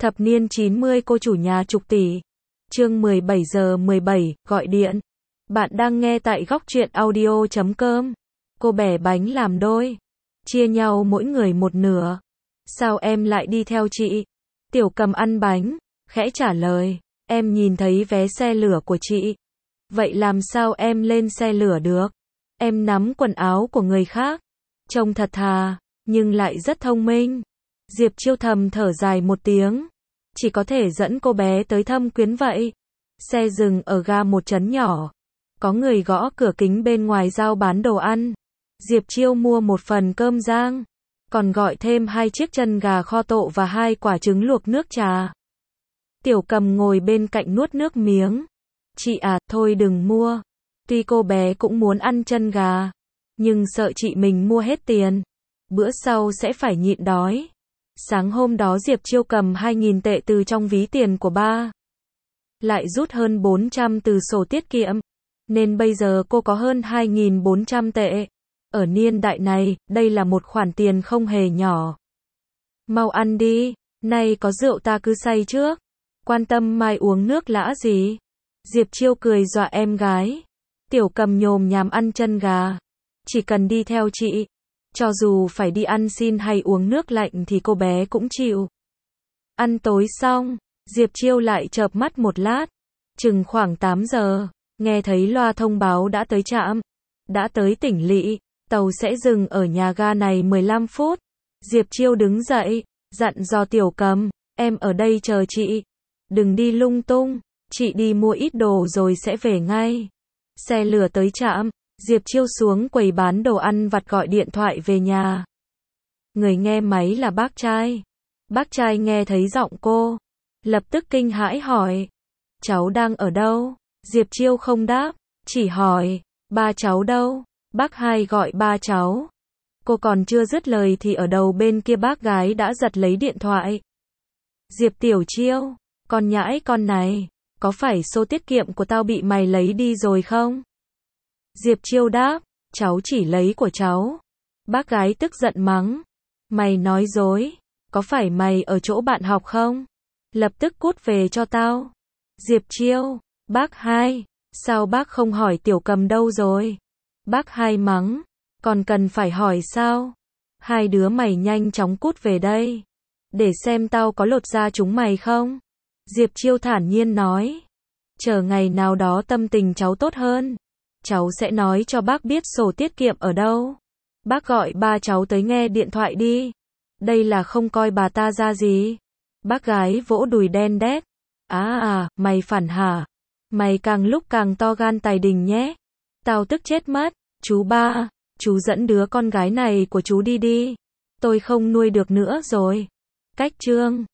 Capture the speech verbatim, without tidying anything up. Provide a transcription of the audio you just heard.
Thập niên chín mươi cô chủ nhà chục tỷ. Chương mười bảy giờ mười bảy, gọi điện. Bạn đang nghe tại góc truyện audio chấm com. Cô bẻ bánh làm đôi. Chia nhau mỗi người một nửa. Sao em lại đi theo chị? Tiểu Cầm ăn bánh, khẽ trả lời. Em nhìn thấy vé xe lửa của chị. Vậy làm sao em lên xe lửa được? Em nắm quần áo của người khác. Trông thật thà, nhưng lại rất thông minh. Diệp Chiêu thầm thở dài một tiếng. Chỉ có thể dẫn cô bé tới thâm quyến vậy. Xe dừng ở ga một trấn nhỏ. Có người gõ cửa kính bên ngoài giao bán đồ ăn. Diệp Chiêu mua một phần cơm rang. Còn gọi thêm hai chiếc chân gà kho tộ và hai quả trứng luộc nước trà. Tiểu Cầm ngồi bên cạnh nuốt nước miếng. Chị à, thôi đừng mua. Tuy cô bé cũng muốn ăn chân gà, nhưng sợ chị mình mua hết tiền. Bữa sau sẽ phải nhịn đói. Sáng hôm đó Diệp Chiêu cầm hai nghìn tệ từ trong ví tiền của ba. Lại rút hơn bốn trăm từ sổ tiết kiệm. Nên bây giờ cô có hơn hai nghìn bốn trăm tệ. Ở niên đại này, đây là một khoản tiền không hề nhỏ. Mau ăn đi, nay có rượu ta cứ say trước. Quan tâm mai uống nước lã gì. Diệp Chiêu cười dọa em gái. Tiểu Cầm nhồm nhàm ăn chân gà. Chỉ cần đi theo chị. Cho dù phải đi ăn xin hay uống nước lạnh thì cô bé cũng chịu. Ăn tối xong, Diệp Chiêu lại chợp mắt một lát. Chừng khoảng tám giờ, nghe thấy loa thông báo đã tới trạm. Đã tới tỉnh lỵ, tàu sẽ dừng ở nhà ga này mười lăm phút. Diệp Chiêu đứng dậy, dặn dò Tiểu Cầm, em ở đây chờ chị. Đừng đi lung tung, chị đi mua ít đồ rồi sẽ về ngay. Xe lửa tới trạm. Diệp Chiêu xuống quầy bán đồ ăn vặt gọi điện thoại về nhà. Người nghe máy là bác trai. Bác trai nghe thấy giọng cô, lập tức kinh hãi hỏi. Cháu đang ở đâu? Diệp Chiêu không đáp, chỉ hỏi, ba cháu đâu? Bác hai gọi ba cháu. Cô còn chưa dứt lời thì ở đầu bên kia bác gái đã giật lấy điện thoại. Diệp Tiểu Chiêu, con nhãi con này, có phải số tiết kiệm của tao bị mày lấy đi rồi không? Diệp Chiêu đáp, cháu chỉ lấy của cháu. Bác gái tức giận mắng. Mày nói dối, có phải mày ở chỗ bạn học không? Lập tức cút về cho tao. Diệp Chiêu, bác hai, sao bác không hỏi Tiểu Cầm đâu rồi? Bác hai mắng, còn cần phải hỏi sao? Hai đứa mày nhanh chóng cút về đây. Để xem tao có lột da chúng mày không? Diệp Chiêu thản nhiên nói. Chờ ngày nào đó tâm tình cháu tốt hơn. Cháu sẽ nói cho bác biết sổ tiết kiệm ở đâu. Bác gọi ba cháu tới nghe điện thoại đi. Đây là không coi bà ta ra gì. Bác gái vỗ đùi đen đét. À à, mày phản hả? Mày càng lúc càng to gan tài đình nhé. Tao tức chết mất. Chú ba, chú dẫn đứa con gái này của chú đi đi. Tôi không nuôi được nữa rồi. Cách chương